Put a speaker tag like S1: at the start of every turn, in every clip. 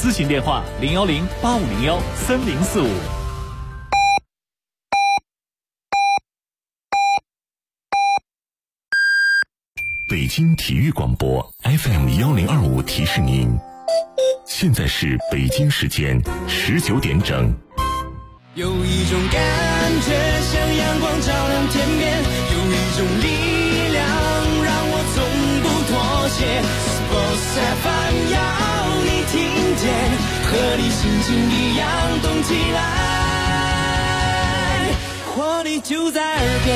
S1: 咨询电话010-8501-3045。
S2: 北京体育广播 FM1025提示您，现在是北京时间19点整。
S3: 有一种感觉像阳光照亮天边，有一种力量让我从不妥协。Sports FM 要你听见，和你心情一样动起来，活力就在耳边。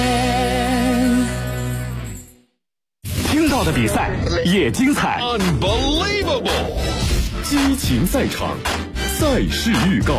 S4: 听到的比赛也精彩
S5: Unbelievable
S4: 激情赛场，赛事预告。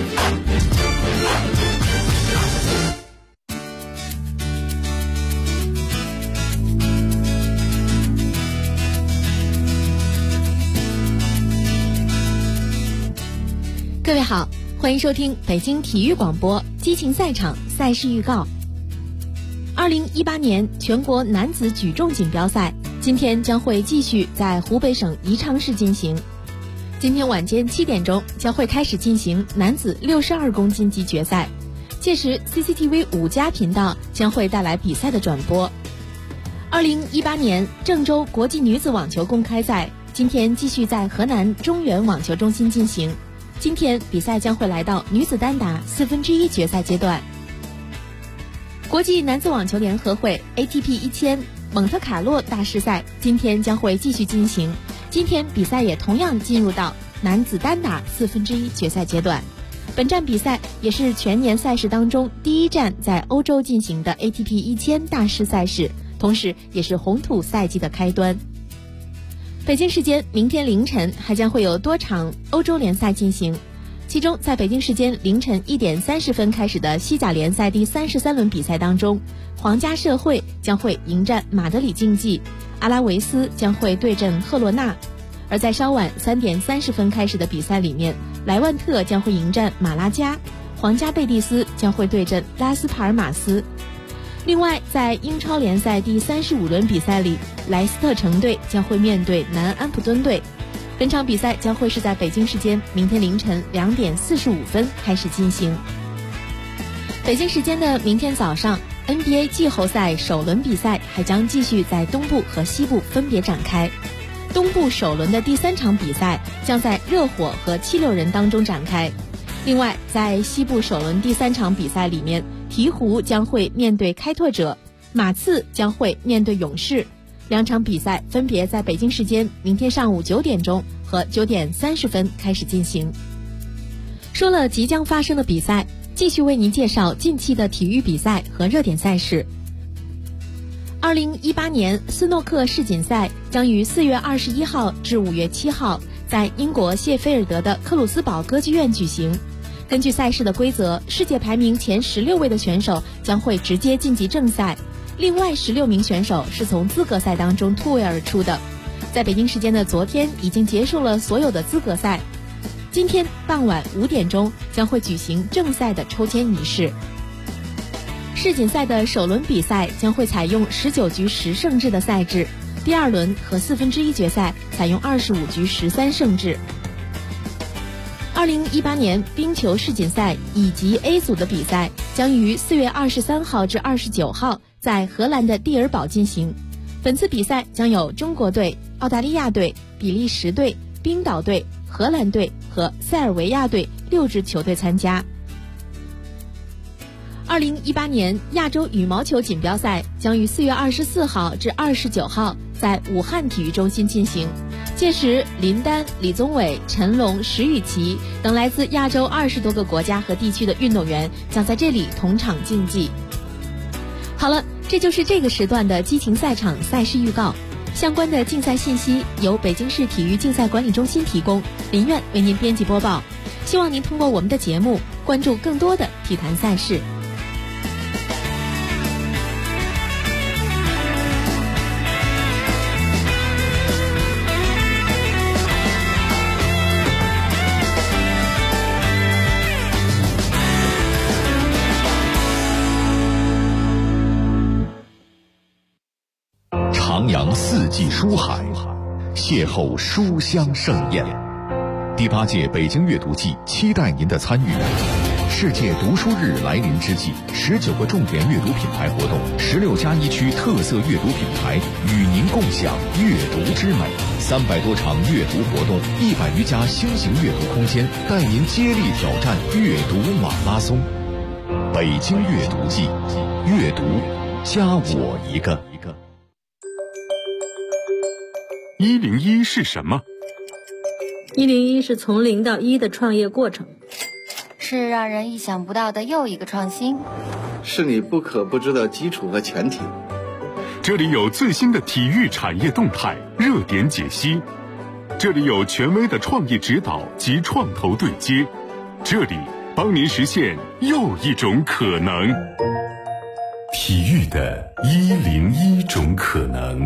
S6: 各位好，欢迎收听北京体育广播激情赛场赛事预告。2018年全国男子举重锦标赛今天将会继续在湖北省宜昌市进行。今天晚间7点钟将会开始进行男子62公斤级决赛，届时 CCTV 5+频道将会带来比赛的转播。2018年郑州国际女子网球公开赛今天继续在河南中原网球中心进行，今天比赛将会来到女子单打1/4决赛阶段。国际男子网球联合会 ATP 1000蒙特卡洛大师赛今天将会继续进行，今天比赛也同样进入到男子单打1/4决赛阶段。本站比赛也是全年赛事当中第一站在欧洲进行的 ATP 1000大师赛事，同时也是红土赛季的开端。北京时间明天凌晨还将会有多场欧洲联赛进行，其中在北京时间凌晨1点30分开始的西甲联赛第33轮比赛当中，皇家社会将会迎战马德里竞技，阿拉维斯将会对阵赫罗纳。而在稍晚3点30分开始的比赛里面，莱万特将会迎战马拉加，皇家贝蒂斯将会对阵拉斯帕尔马斯。另外在英超联赛第35轮比赛里，莱斯特城队将会面对南安普敦队。本场比赛将会是在北京时间明天凌晨2点45分开始进行。北京时间的明天早上， NBA 季后赛首轮比赛还将继续在东部和西部分别展开。东部首轮的第3场比赛将在热火和76人当中展开。另外在西部首轮第3场比赛里面，鹈鹕将会面对开拓者，马刺将会面对勇士。两场比赛分别在北京时间明天上午9点钟和9点30分开始进行。说了即将发生的比赛，继续为您介绍近期的体育比赛和热点赛事。2018年斯诺克世锦赛将于4月21号至5月7号在英国谢菲尔德的克鲁斯堡歌剧院举行。根据赛事的规则，世界排名前16位的选手将会直接晋级正赛，另外16名选手是从资格赛当中突围而出的。在北京时间的昨天已经结束了所有的资格赛，今天傍晚5点钟将会举行正赛的抽签仪式。世锦赛的首轮比赛将会采用19局10胜制的赛制，第2轮和1/4决赛采用25局13胜制。2018年冰球世锦赛乙级 A 组的比赛将于4月23号至29号在荷兰的蒂尔堡进行。本次比赛将有中国队、澳大利亚队、比利时队、冰岛队、荷兰队和塞尔维亚队6支球队参加。2018年亚洲羽毛球锦标赛将于4月24号至29号在武汉体育中心进行，届时林丹、李宗伟、陈龙、石宇奇等来自亚洲20多个国家和地区的运动员将在这里同场竞技。好了，这就是这个时段的激情赛场赛事预告。相关的竞赛信息由北京市体育竞赛管理中心提供，林苑为您编辑播报。希望您通过我们的节目关注更多的体坛赛事。
S2: 徜徉四季书海，邂逅书香盛宴，
S4: 第8届北京阅读季期待您的参与。世界读书日来临之际，19个重点阅读品牌活动，16+1区特色阅读品牌与您共享阅读之美，300多场阅读活动，100余家新型阅读空间，带您接力挑战阅读马拉松。北京阅读季，阅读加我一个。
S2: 101是什么
S1: ？101是从0到1的创业过程，
S7: 是让人意想不到的又一个创新，
S8: 是你不可不知的基础和前提。
S2: 这里有最新的体育产业动态、热点解析，这里有权威的创意指导及创投对接，这里帮您实现又一种可能。体育的101种可能。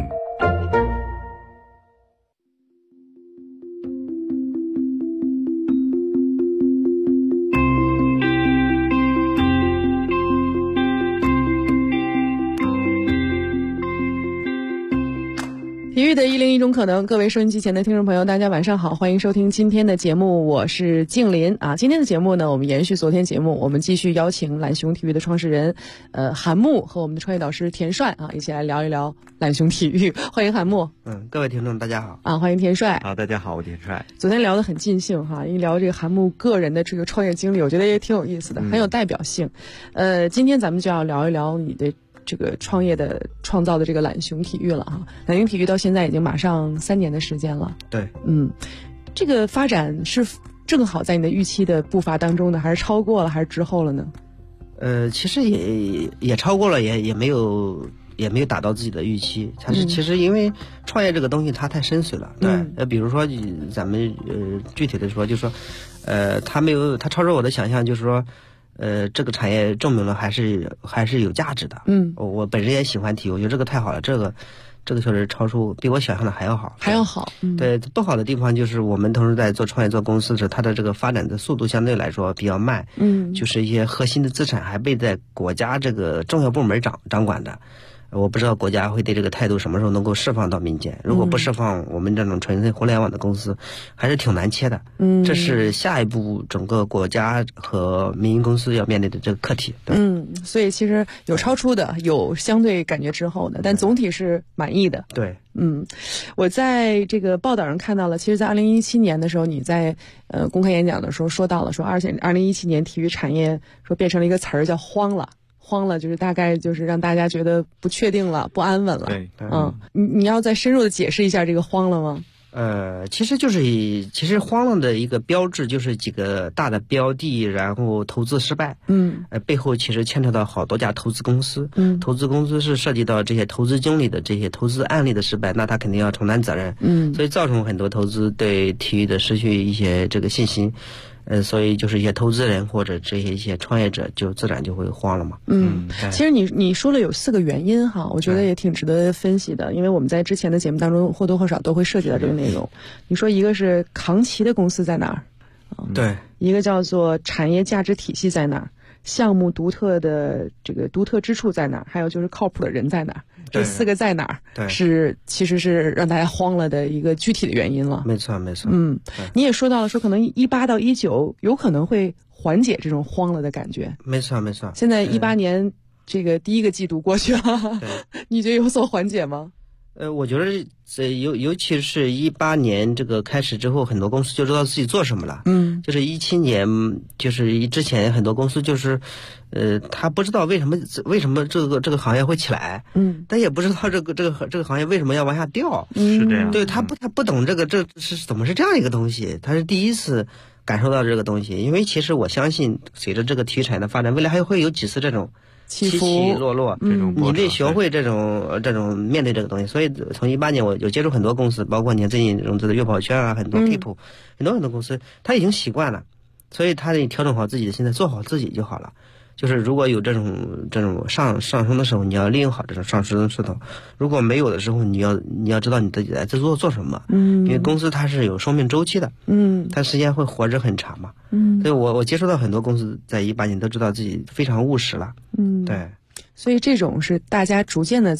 S9: 体育的101种可能，各位收音机前的听众朋友，大家晚上好，欢迎收听今天的节目，我是静林啊。今天的节目呢，我们延续昨天节目，我们继续邀请懒熊体育的创始人韩木和我们的创业导师田帅啊，一起来聊一聊懒熊体育。欢迎韩木。
S10: 各位听众大家好
S9: 啊，欢迎田帅。
S10: 好，大家好，我田帅。
S9: 昨天聊得很尽兴哈，一聊这个韩木个人的这个创业经历，我觉得也挺有意思的，很有代表性。今天咱们就要聊一聊你的这个创造的这个懒熊体育了哈。懒熊体育到现在已经马上3年的时间了。
S10: 对，
S9: 这个发展是正好在你的预期的步伐当中呢，还是超过了，还是滞后了呢？
S10: 其实也超过了，也没有达到自己的预期。其实因为创业这个东西它太深邃了，对，比如说咱们具体的说，就是说，它超出我的想象，就是说。这个产业证明了还是有价值的。我本身也喜欢体育，我觉得这个太好了，这个确实超出比我想象的还要好。对，不好的地方就是我们同时在做创业做公司的时候，它的这个发展的速度相对来说比较慢。就是一些核心的资产还被在国家这个重要部门掌管的。我不知道国家会对这个态度什么时候能够释放到民间，如果不释放，我们这种纯粹互联网的公司还是挺难切的。这是下一步整个国家和民营公司要面对的这个课题。对，
S9: 所以其实有超出的，有相对感觉滞后的，但总体是满意的。
S10: 对，
S9: 我在这个报道上看到了，其实在2017年的时候，你在公开演讲的时候说到了，说2017年体育产业说变成了一个词儿叫慌了，就是大概就是让大家觉得不确定了，不安稳了。
S10: 对，
S9: 你要再深入的解释一下这个慌了吗？
S10: 其实慌了的一个标志就是几个大的标的，然后投资失败。背后其实牵扯到好多家投资公司。投资公司是涉及到这些投资经理的这些投资案例的失败，那他肯定要承担责任。所以造成很多投资对体育的失去一些这个信心。所以就是一些投资人或者这些一些创业者就自然就会慌了嘛。
S9: 其实你说了有4个原因哈，我觉得也挺值得分析的，因为我们在之前的节目当中或多或少都会涉及到这个内容。你说一个是扛旗的公司在哪儿？
S10: 对，
S9: 一个叫做产业价值体系在哪儿？项目独特的这个独特之处在哪儿？还有就是靠谱的人在哪儿？这4个在哪儿？对，其实是让大家慌了的一个具体的原因了。
S10: 没错。
S9: 你也说到了，说可能18到19有可能会缓解这种慌了的感觉。
S10: 没错。
S9: 现在18年这个第1个季度过去了，你觉得有所缓解吗？
S10: 我觉得尤其是18年这个开始之后，很多公司就知道自己做什么了。就是17年，就是之前很多公司就是，他不知道为什么这个行业会起来，但也不知道这个行业为什么要往下掉。
S5: 是这样。
S10: 对，他不懂这是怎么是这样一个东西，他是第一次感受到这个东西。因为其实我相信，随着这个体育产业的发展，未来还会有几次这种起起落落，你得学会这种面对这个东西。所以从18年我有接触很多公司，包括你看最近融资的悦跑圈啊，很多 Keep，很多公司他已经习惯了，所以他得调整好自己的心态，做好自己就好了。就是如果有这种上升的时候，你要利用好这种上升的势头；如果没有的时候，你要知道你自己在做什么。因为公司它是有生命周期的，它时间会活着很长嘛。所以我接触到很多公司在18年都知道自己非常务实了。对。
S9: 所以这种是大家逐渐的在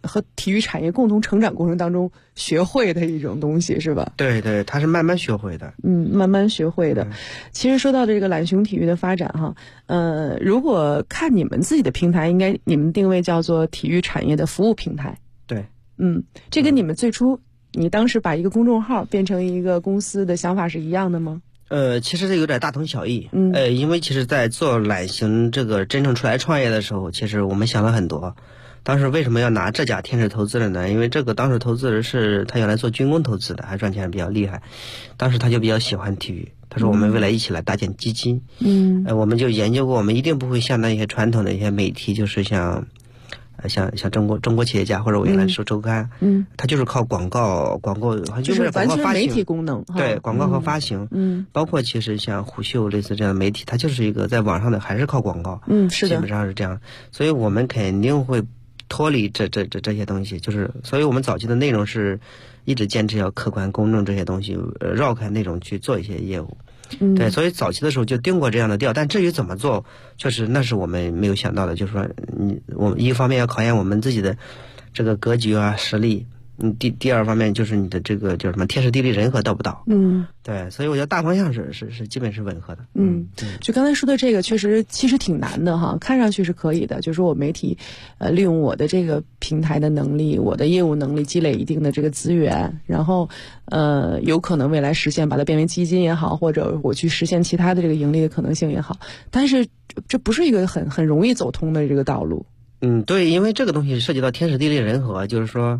S9: 和体育产业共同成长过程当中学会的一种东西，是吧？
S10: 对对，它是慢慢学会的。
S9: 慢慢学会的。其实说到这个懒熊体育的发展哈，如果看你们自己的平台，应该你们定位叫做体育产业的服务平台。
S10: 对，
S9: 这跟你们最初你当时把一个公众号变成一个公司的想法是一样的吗？
S10: 其实这有点大同小异。因为其实在做懒熊这个真正出来创业的时候，其实我们想了很多。当时为什么要拿这家天使投资人呢？因为这个当时投资人是他原来做军工投资的，还赚钱比较厉害。当时他就比较喜欢体育，他说我们未来一起来搭建基金。我们就研究过，我们一定不会像那些传统的一些媒体，就是像中国企业家或者我原来说周刊，它就是靠广告
S9: 就是完全媒体功能，
S10: 对，广告和发行，包括其实像虎嗅类似这样的媒体，它就是一个在网上的还是靠广告，
S9: 是的，
S10: 基本上是这样，所以我们肯定会脱离这些东西，就是所以我们早期的内容是一直坚持要客观公正这些东西，绕开内容去做一些业务。对，所以早期的时候就定过这样的调，但至于怎么做，确实那是我们没有想到的。就是说，我们一方面要考验我们自己的这个格局啊、实力，第二方面就是你的这个叫什么天时地利人和到不到。对，所以我觉得大方向是基本是吻合的。
S9: 就刚才说的这个，其实挺难的哈，看上去是可以的，就是我媒体利用我的这个平台的能力，我的业务能力积累一定的这个资源，然后有可能未来实现把它变为基金也好，或者我去实现其他的这个盈利的可能性也好，但是这不是一个很容易走通的这个道路。
S10: 对，因为这个东西涉及到天时地利人和，就是说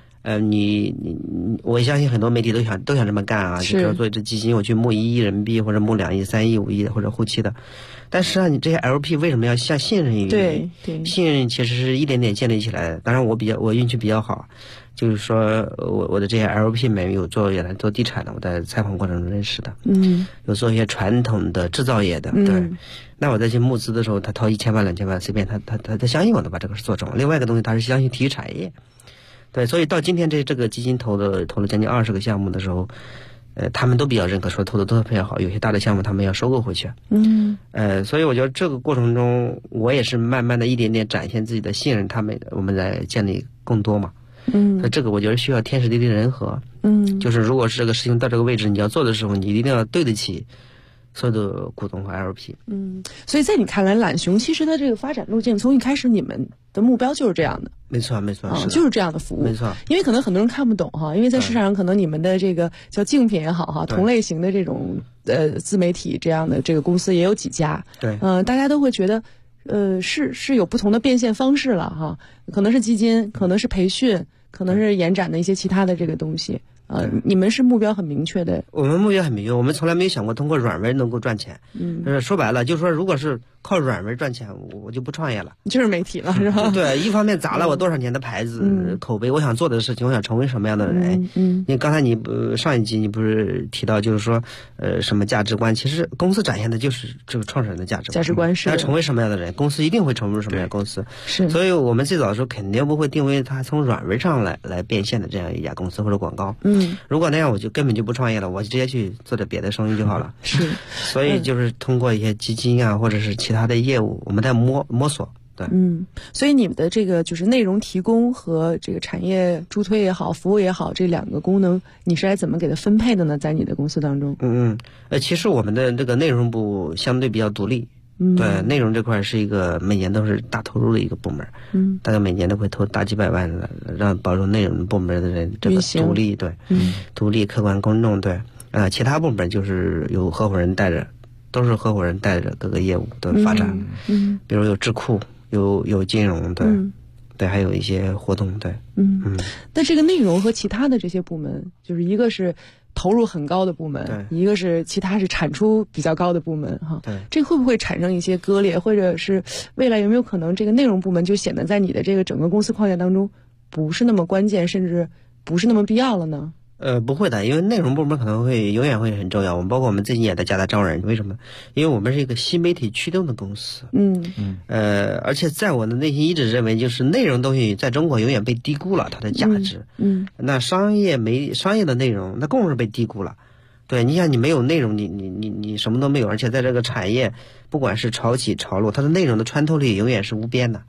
S10: 我相信很多媒体都想这么干啊，就是做这基金，我去募1亿人民币或者募2亿、3亿、5亿或者后期的。但实际上，你这些 LP 为什么要像信任于
S9: 对，
S10: 信任其实是一点点建立起来的。当然，我运气比较好，就是说我的这些 LP 们有原来做地产的，我在采访过程中认识的，有做一些传统的制造业的，对。那我再去募资的时候，他掏1000万、2000万，随便他相信我的把这个事做成。另外一个东西，他是相信体育产业。对，所以到今天这个基金投了将近20个项目的时候，他们都比较认可，说投的都比较好，有些大的项目他们要收购回去。所以我觉得这个过程中，我也是慢慢的一点点展现自己的信任，我们来建立更多嘛。所以这个我觉得需要天时地利人和。就是如果是这个事情到这个位置，你要做的时候，你一定要对得起所有的股东和 LP。
S9: 所以在你看来，懒熊其实它这个发展路径从一开始你们的目标就是这样的。
S10: 没错，
S9: 就是这样的服务。
S10: 没错，
S9: 因为可能很多人看不懂哈，因为在市场上可能你们的这个叫竞品也好哈，同类型的这种自媒体这样的这个公司也有几家。
S10: 对，
S9: 大家都会觉得是有不同的变现方式了哈，可能是基金，可能是培训，可能是延展的一些其他的这个东西。你们是目标很明确的。
S10: 我们目标很明确，我们从来没有想过通过软文能够赚钱。说白了就是说，如果是靠软文赚钱，我就不创业了，
S9: 就是媒体了，是吧？
S10: 对，一方面砸了我多少年的牌子、口碑，我想做的事情，我想成为什么样的人。你刚才上一集你不是提到，就是说什么价值观？其实公司展现的就是这个创始人的价值观是要成为什么样的人，公司一定会成为什么样的公司。
S9: 是，
S10: 所以我们最早的时候肯定不会定位它从软文上来变现的这样一家公司或者广告。如果那样，我就根本就不创业了，我直接去做点别的生意就好了。
S9: 是，
S10: 所以就是通过一些基金啊，或者是其他的业务，我们在摸索。对，
S9: 所以你们的这个就是内容提供和这个产业助推也好，服务也好，这2个功能，你是来怎么给它分配的呢？在你的公司当中？
S10: 其实我们的这个内容部相对比较独立。对，内容这块是一个每年都是大投入的一个部门。大概每年都会投大几百万的，让保证内容部门的人这个独立。对，独立、客观、公正。对，其他部门就是有合伙人带着，都是合伙人带着各个业务的发展。比如有智库，有金融，对，还有一些活动。对，
S9: 但这个内容和其他的这些部门，就是一个是投入很高的部门，一个是其他是产出比较高的部门哈。
S10: 对，
S9: 这会不会产生一些割裂，或者是未来有没有可能这个内容部门就显得在你的这个整个公司框架当中不是那么关键，甚至不是那么必要了呢？
S10: 不会的，因为内容部门可能永远会很重要。我们包括我们最近也在加大招人，为什么？因为我们是一个新媒体驱动的公司。而且在我的内心一直认为，就是内容东西在中国永远被低估了它的价值。那商业的内容那更是被低估了。对，你想你没有内容，你什么都没有，而且在这个产业，不管是潮起潮落，它的内容的穿透力永远是无边的。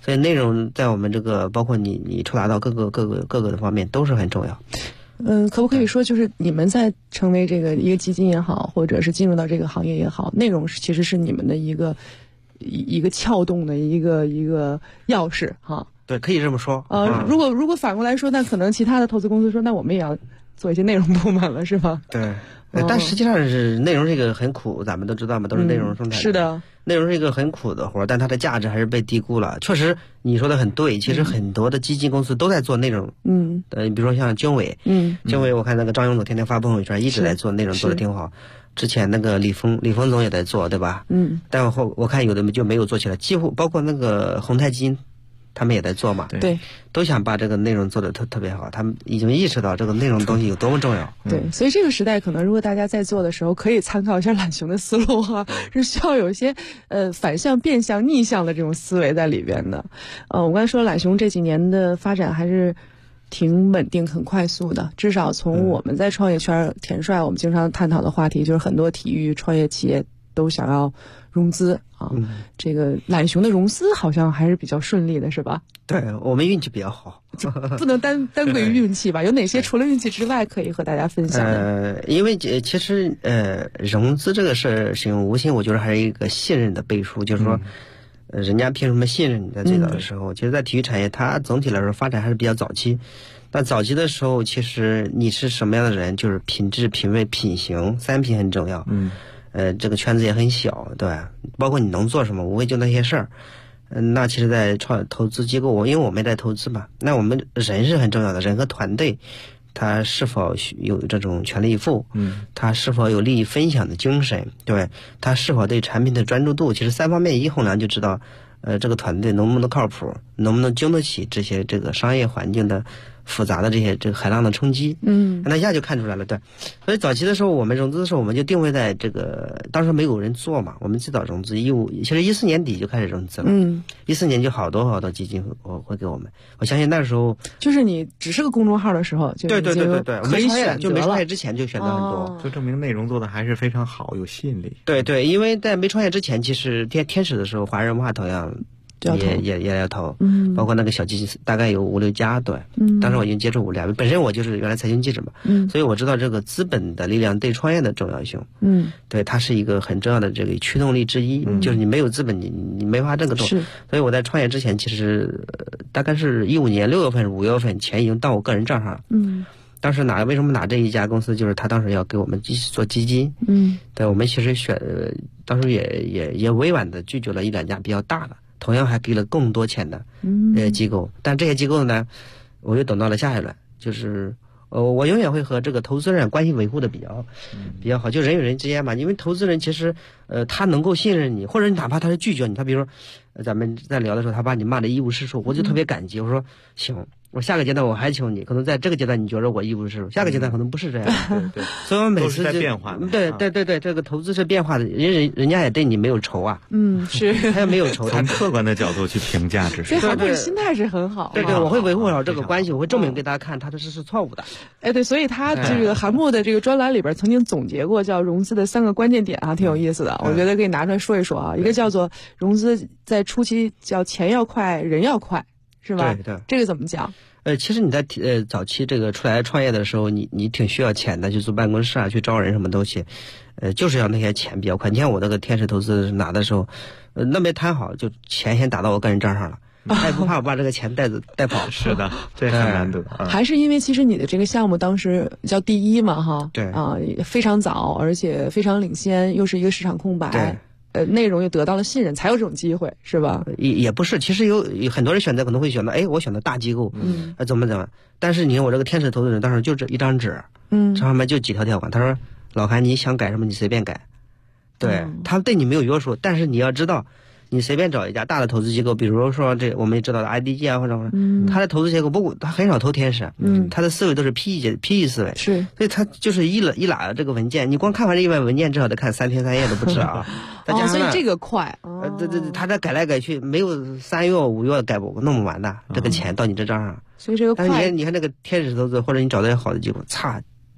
S10: 所以内容在我们这个包括你触达到各个的方面都是很重要。
S9: 可不可以说就是你们在成为这个一个基金也好，或者是进入到这个行业也好，内容其实是你们的一个撬动的一个钥匙哈？
S10: 对，可以这么说。
S9: 如果反过来说，那可能其他的投资公司说，那我们也要做一些内容部门了，是吧？
S10: 对。但实际上是内容是一个很苦，咱们都知道嘛，都是内容生产。
S9: 是的，
S10: 内容是一个很苦的活，但它的价值还是被低估了。确实，你说的很对，其实很多的基金公司都在做内容。比如说像经纬，经纬我看那个张勇总天天发朋友圈，一直在做内容，做的挺好。之前那个李峰总也在做，对吧？但我看有的就没有做起来，几乎包括那个宏泰基金。他们也在做嘛，
S9: 对，
S10: 都想把这个内容做得特别好，他们已经意识到这个内容东西有多么重要。
S9: 对，所以这个时代可能如果大家在做的时候，可以参考一下懒熊的思路哈，是需要有一些反向、变向、逆向的这种思维在里边的。我刚才说懒熊这几年的发展还是挺稳定、很快速的，至少从我们在创业圈田帅我们经常探讨的话题，就是很多体育创业企业都想要融资啊，这个懒熊的融资好像还是比较顺利的，是吧？
S10: 对，我们运气比较好，
S9: 不能单归于运气吧？有哪些除了运气之外可以和大家分享的？
S10: 因为其实融资这个事情，无形我觉得还是一个信任的背书，就是说，人家凭什么信任你在最早的时候？其实，在体育产业，它总体来说发展还是比较早期。那早期的时候，其实你是什么样的人，就是品质、品味、品行3品很重要。这个圈子也很小，对吧？包括你能做什么，无非就那些事儿。那其实，在投资机构，因为我们在投资嘛，那我们人是很重要的，人和团队，他是否有这种全力以赴，他是否有利益分享的精神，对，他是否对产品的专注度，其实3方面一衡量就知道，这个团队能不能靠谱，能不能经得起这个商业环境的复杂的这个海浪的冲击，那一下就看出来了，对。所以早期的时候，我们融资的时候，我们就定位在这个，当时没有人做嘛，我们最早融资其实14年底就开始融资了，14年就好多基金会给我们，我相信那时候就是你只是个公众号的时候，就对，没创业之前就选择很多，
S11: 就证明内容做的还是非常好，有吸引力。
S10: 对，因为在没创业之前，其实天使的时候，华人文化同样。也要投，包括那个小基金大概有5-6家，对，当时我已经接触过2位，本身我就是原来财经记者嘛，所以我知道这个资本的力量对创业的重要性，对，它是一个很重要的这个驱动力之一，就是你没有资本，你没法这个动，所以我在创业之前，其实大概是15年6月份、5月份钱已经到我个人账上了，当时为什么拿这一家公司，就是他当时要给我们继续做基金，对，我们其实当时也委婉的拒绝了1-2家比较大的。同样还给了更多钱的机构，但这些机构呢，我又等到了下一轮，就是我永远会和这个投资人关系维护的比较好，就人与人之间嘛，因为投资人其实他能够信任你，或者哪怕他是拒绝你，他比如说咱们在聊的时候，他把你骂的一无是处，我就特别感激，我说行。我下个阶段我还求你，可能在这个阶段你觉得我一无是处，下个阶段可能不是这样。
S11: 对，
S10: 所以我每次
S11: 都是在变化的。
S10: 对，这个投资是变化的，人家也对你没有仇啊。
S9: 是，
S10: 他也没有仇。
S11: 从客观的角度去评价，只是。
S9: 所以的心态是很好。
S10: 对，我会维护好这个关系，我会证明给大家看他的是错误的。
S9: 对，所以他这个韩木的这个专栏里边曾经总结过叫融资的3个关键点啊，挺有意思的，我觉得可以拿出来说一说啊。一个叫做融资在初期叫钱要快，人要快，是吧？
S10: 对，
S9: 这个怎么讲？
S10: 其实你在早期这个出来创业的时候，你挺需要钱的，去租办公室啊，去招人什么东西，就是要那些钱比较快。你像我那个天使投资拿的时候，那没谈好，就钱先打到我个人账上了，他也不怕我把这个钱带跑。
S11: 是的，这很难得。
S9: 还是因为其实你的这个项目当时叫第一嘛，哈，
S10: 对
S9: 啊，非常早，而且非常领先，又是一个市场空白。内容又得到了信任，才有这种机会，是吧？
S10: 也不是，其实有很多人选择可能会选择，我选择大机构，怎么，但是你看我这个天使投资人当时就这一张纸，这上面就几条条款，他说老韩你想改什么你随便改，对，他对你没有约束，但是你要知道。你随便找一家大的投资机构，比如说我们也知道的 IDG 啊，或者他的投资结构不，他很少投天使，他的思维都是 PE 思维，
S9: 是，
S10: 所以他就是一拉这个文件，你光看完这1万文件，至少得看3天3夜都不止啊。
S9: 所以这个快，
S10: 对，他这改来改去，没有3月5月改不弄不完的，这个钱到你这账上，
S9: 所以这个快，
S10: 但是你看那个天使投资，或者你找到好的机构，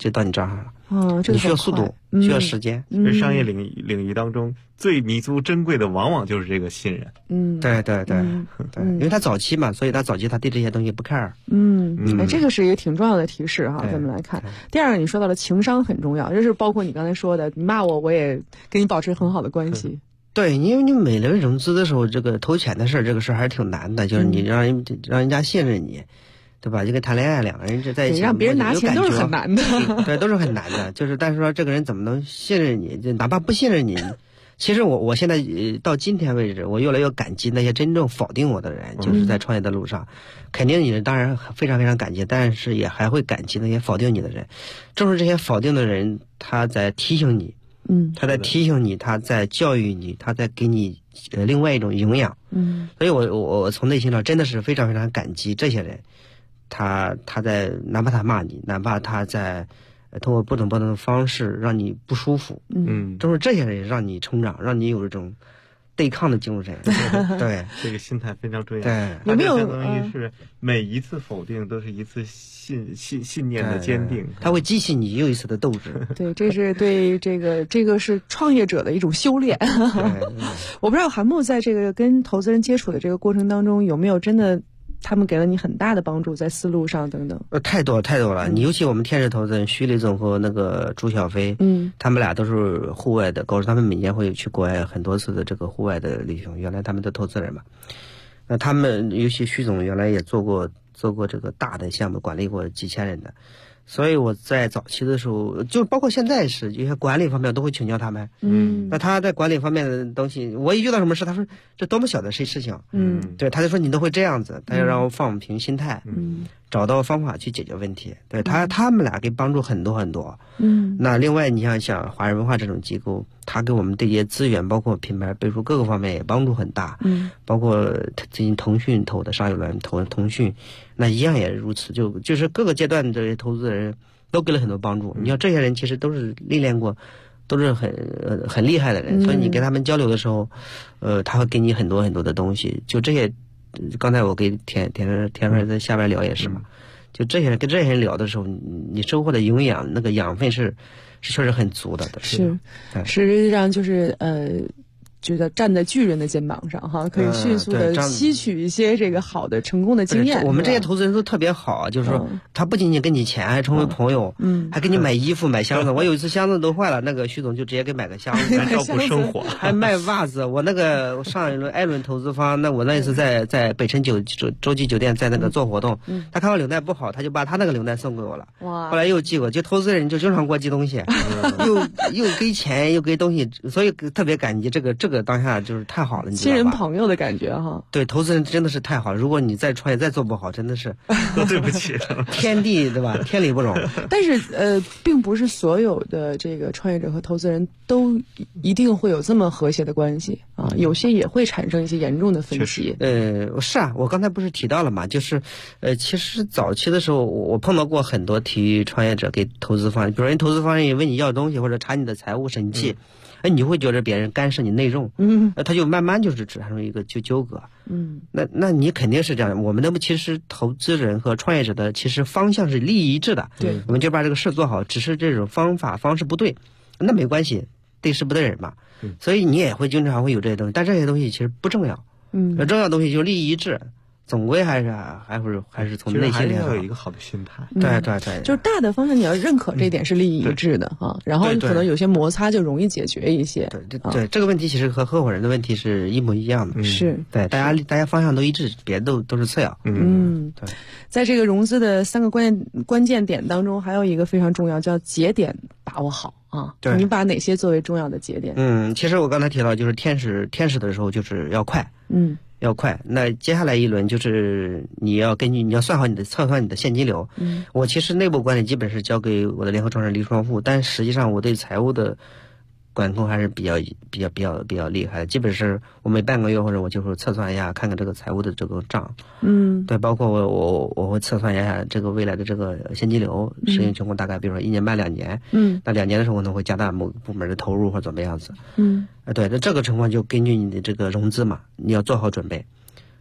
S10: 就到你账上了。
S9: 这个
S10: 你需要速度，需要时间。
S11: 其实商业领域当中最弥足珍贵的，往往就是这个信任。
S10: 对，因为他早期嘛，所以他早期他对这些东西不 care。
S9: 这个是一个挺重要的提示哈。咱们来看第二个，你说到了情商很重要，就是包括你刚才说的，你骂我，我也跟你保持很好的关系。
S10: 对，因为你每轮融资的时候，这个投钱的事儿，这个事儿还是挺难的，就是你让人家信任你。对吧？就跟谈恋爱，两个人就在一起，
S9: 让别人拿钱都是很难的。
S10: 对，都是很难的。就是，但是说这个人怎么能信任你？就哪怕不信任你，其实我现在到今天为止，我越来越感激那些真正否定我的人，就是在创业的路上，肯定你当然非常非常感激，但是也还会感激那些否定你的人。正是这些否定的人，他在提醒你，他在提醒你，他在教育你，他在给你另外一种营养。所以我从内心上真的是非常非常感激这些人。他在哪怕他骂你，哪怕他在通过不同的方式让你不舒服，正是这些人让你成长，让你有这种对抗的精神。对，
S11: 这个心态非常重要。
S10: 对，
S11: 有没有相当于是每一次否定都是一次信念的坚定，
S10: 它会激起你又一次的斗志。
S9: 对，这是对这个是创业者的一种修炼。我不知道韩木在这个跟投资人接触的这个过程当中，有没有真的他们给了你很大的帮助，在思路上等等。
S10: 太多了。你尤其我们天使投资人徐立总和那个朱小飞，他们俩都是户外的高手，他们每年会去国外很多次的这个户外的旅行。原来他们的投资人嘛，那他们尤其徐总原来也做过这个大的项目，管理过几千人的。所以我在早期的时候，就包括现在是有些管理方面都会请教他们。那他在管理方面的东西，我一遇到什么事，他说这多么小的事情，对，他就说你都会这样子，他就让我放平心态，找到方法去解决问题。对他们俩给帮助很多很多。那另外你像华人文化这种机构，他给我们这些资源，包括品牌背书各个方面也帮助很大。包括最近腾讯投的上一轮投腾讯，那一样也是如此，就是各个阶段这些投资人都给了很多帮助。你像这些人其实都是历练过，都是很厉害的人，所以你跟他们交流的时候，他会给你很多很多的东西。就这些，刚才我跟田帅在下边聊也是嘛，就这些人跟这些人聊的时候，你收获的营养那个养分是确实很足的。
S9: 是，实际上就是觉得站在巨人的肩膀上哈，可以迅速的吸取一些这个好的成功的经验。
S10: 我们这些投资人都特别好，就是说他不仅仅跟你钱，还成为朋友，还给你买衣服买箱子。我有一次箱子都坏了，那个徐总就直接给买个箱子，
S11: 来照顾生活，
S10: 还卖袜子。我那个上一轮艾伦投资方，那我那一次在北辰洲际酒店在那个做活动，他看我领带不好，他就把他那个领带送给我了。
S9: 哇！
S10: 后来又寄过，就投资人就经常给我寄东西，又给钱又给东西，所以特别感激这个当下就是太好了，你知道吧？
S9: 亲人朋友的感觉哈。
S10: 对，投资人真的是太好了。如果你再创业再做不好，真的是
S11: 对不起，
S10: 天地对吧？天理不容。
S9: 但是并不是所有的这个创业者和投资人都一定会有这么和谐的关系啊，有些也会产生一些严重的分歧。
S10: 是啊，我刚才不是提到了嘛，就是其实早期的时候，我碰到过很多体育创业者给投资方，比如人投资方也问你要东西或者查你的财务审计。你会觉得别人干涉你内政，他就慢慢就是产生一个纠葛，那你肯定是这样。我们其实投资人和创业者的其实方向是利益一致的，
S9: 对，
S10: 我们就把这个事做好，只是这种方式不对，那没关系，对事不对人嘛，所以你也会经常会有这些东西，但这些东西其实不重要，重要的东西就是利益一致。总归还是从内心里
S11: 要有一个好的心态。
S10: 对，
S9: 就是大的方向你要认可这一点是利益一致的哈，然后可能有些摩擦就容易解决一些。
S10: 对，这个问题其实和合伙人的问题是一模一样的。
S9: 是，
S10: 对，大家方向都一致，别的都是次要。
S9: 对，在这个融资的3个关键点当中，还有一个非常重要，叫节点把握好啊。
S10: 对，
S9: 你把哪些作为重要的节点？
S10: 其实我刚才提到，就是天使的时候就是要快。要快，那接下来一轮就是你要算好测算你的现金流。我其实内部管理基本是交给我的联合创始人黎双富，但实际上我对财务的管控还是比较厉害的，基本是我每半个月或者我就会测算一下，看看这个财务的这个账。对，包括我会测算一下这个未来的这个现金流实行情况，大概比如说1年半2年。那2年的时候可能会加大某个部门的投入或者怎么样子。对，那这个情况就根据你的这个融资嘛，你要做好准备。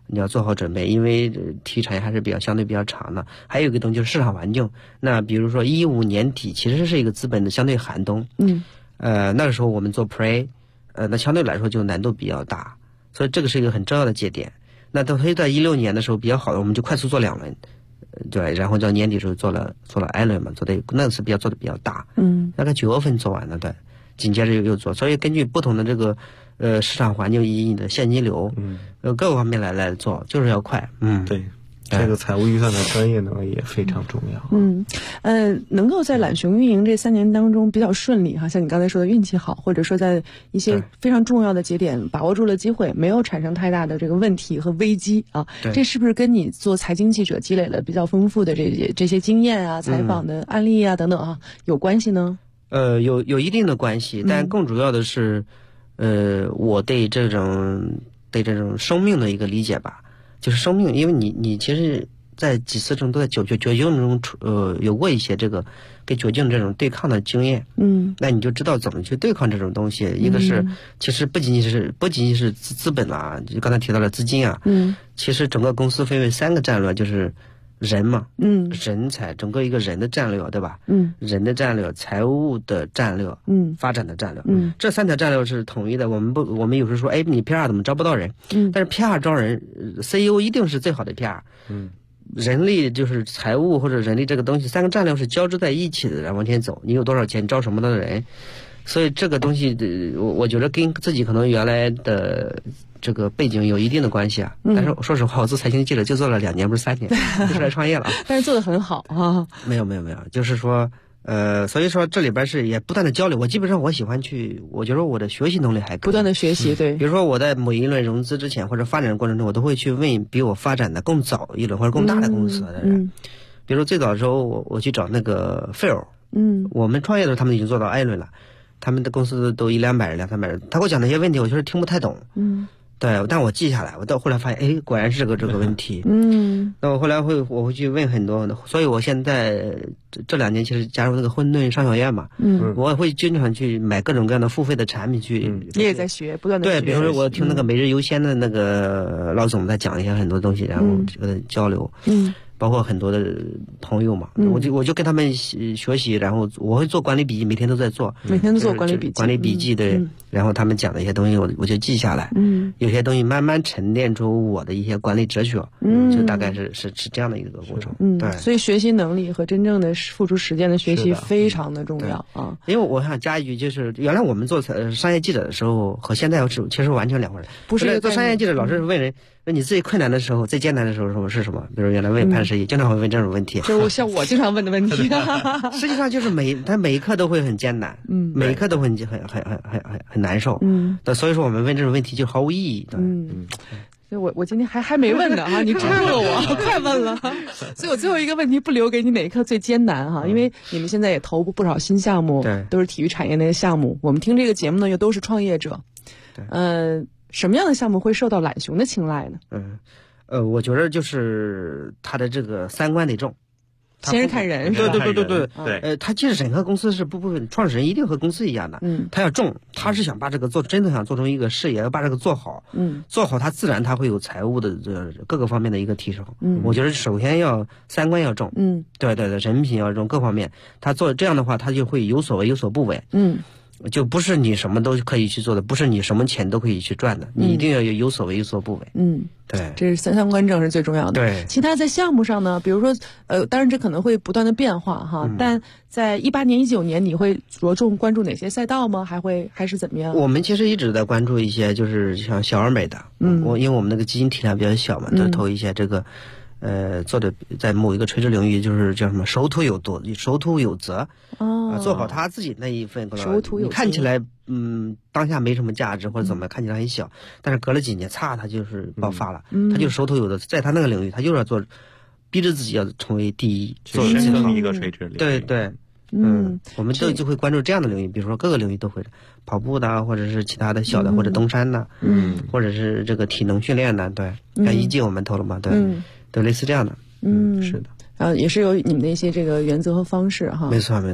S10: 你要做好准备，因为体育产业还是相对比较长的。还有一个东西就是市场环境，那比如说15年底其实是一个资本的相对寒冬，那个时候我们做 Pre， 那相对来说就难度比较大，所以这个是一个很重要的节点。那等于在16年的时候比较好的，我们就快速做2轮。对，然后到年底的时候做了 I 轮嘛，做的那次做的比较大，大概9月份做完了，对，紧接着又做，所以根据不同的这个市场环境以及你的现金流，各个方面来做，就是要快，
S11: 对。这个财务预算的专业能力也非常重要。
S9: 能够在揽雄运营这3年当中比较顺利哈，像你刚才说的运气好，或者说在一些非常重要的节点把握住了机会，没有产生太大的这个问题和危机啊，这是不是跟你做财经记者积累了比较丰富的这些经验啊、采访的案例啊等等啊有关系呢？
S10: 有一定的关系，但更主要的是，我对这种生命的一个理解吧。就是生命，因为你其实在几次中都在绝境中有过一些这个跟绝境这种对抗的经验，那你就知道怎么去对抗这种东西。一个是其实不仅仅是资本啊，就刚才提到了资金啊，其实整个公司分为3个战略，就是人嘛，人才，整个一个人的战略，对吧？人的战略、财务的战略、发展的战略，这3条战略是统一的。我们有时候说，哎，你 PR 怎么招不到人？但是 PR 招人 ，CEO 一定是最好的 PR。人力就是财务或者人力这个东西，3个战略是交织在一起的，然后往前走。你有多少钱，招什么的人，所以这个东西，我觉得跟自己可能原来的这个背景有一定的关系啊。但是说实话，我做财经记者就做了2年，不是3年，就出来创业了。
S9: 但是做得很好啊。
S10: 没有，就是说，所以说这里边是也不断的交流。我基本上我喜欢我觉得我的学习能力还可以，
S9: 不断的学习，对。
S10: 比如说我在某一轮融资之前或者发展的过程中，我都会去问比我发展的更早一轮或者更大的公司的人。比如说最早的时候，我去找那个 Phil，我们创业的时候他们已经做到 I 轮了，他们的公司都100-200人、200-300人，他给我讲那些问题，我就是听不太懂。对，但我记下来，我到后来发现，哎，果然是这个问题。那我后来我会去问很多，所以我现在这2年其实加入那个混沌商学院嘛，我会经常去买各种各样的付费的产品去。
S9: 你也在学，不断的学。
S10: 对，比如说我听那个每日优先的那个老总在讲一些很多东西，然后交流。包括很多的朋友嘛，我就跟他们学习，然后我会做管理笔记，每天都在做，
S9: 每天都做管理笔记，
S10: 管理笔记对，然后他们讲的一些东西我就记下来，有些东西慢慢沉淀出我的一些管理哲学，就大概是这样的一个过程，对，
S9: 所以学习能力和真正的付出实践的学习非常的重要啊。
S10: 因为我想加一句，就是原来我们做商业记者的时候和现在其实完全两回事，不是做商业记者老是问人。那你最困难的时候、最艰难的时候是什么？比如原来问潘石屹，经常会问这种问题，
S9: 就像我经常问的问题。
S10: 实际上就是他每一刻都会很艰难，每一刻都会很难受，所以说我们问这种问题就毫无意义，对，
S9: 所以我今天还没问呢哈，你插入了我，快问了。所以我最后一个问题不留给你，哪一刻最艰难哈？因为你们现在也投不少新项目，都是体育产业内的项目。我们听这个节目呢，又都是创业者，什么样的项目会受到揽雄的青睐呢？
S10: 我觉得就是他的这个3观得重，
S9: 先是看人，
S10: 对。他其实整个公司是不创始人一定和公司一样的，他要重，他是想把这个真的想做成一个事业，要把这个做好，做好他自然他会有财务的各个方面的一个提升。我觉得首先要3观要重，对，人品要重，各方面他做这样的话，他就会有所为有所不为，就不是你什么都可以去做的，不是你什么钱都可以去赚的，你一定要有所为有所不为。对，
S9: 这是3观正是最重要的。
S10: 对，
S9: 其他在项目上呢，比如说当然这可能会不断的变化哈，但在18年、19年，你会着重关注哪些赛道吗？还是怎么样？
S10: 我们其实一直在关注一些，就是像小而美的，因为我们那个基金体量比较小嘛，就投一些这个。做的在某一个垂直领域，就是叫什么守土有责，做好他自己那一份。你看起来当下没什么价值或者怎么看起来很小，但是隔了几年，他就是爆发了，他就守土有责，在他那个领域，他就是要逼着自己要成为第一，做
S11: 深耕一个垂直领域。
S10: 对。我们就会关注这样的领域，比如说各个领域都会，跑步的，或者是其他的小的，或者登山的，或者是这个体能训练的，对，像一季我们投了嘛，对。都类似这样的，是的，
S9: 然后也是有你们的一些这个原则和方式哈，
S10: 没错，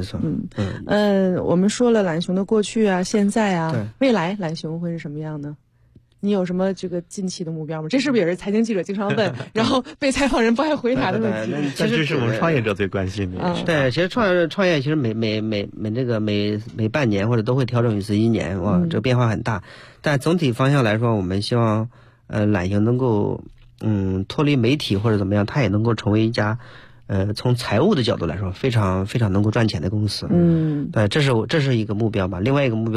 S9: 我们说了揽雄的过去啊、现在啊，未来揽雄会是什么样呢？ 你有什么这个近期的目标吗？这是不是也是财经记者经常问，然后被采访人不爱回答的问题？
S11: 其实是我们创业者最关心的。
S10: 对，其实创业其实每半年或者都会调整一次1年，哇，这个变化很大。但总体方向来说，我们希望懒行能够脱离媒体或者怎么样，它也能够成为一家从财务的角度来说非常非常能够赚钱的公司。对，这是一个目标吧。另外一个目标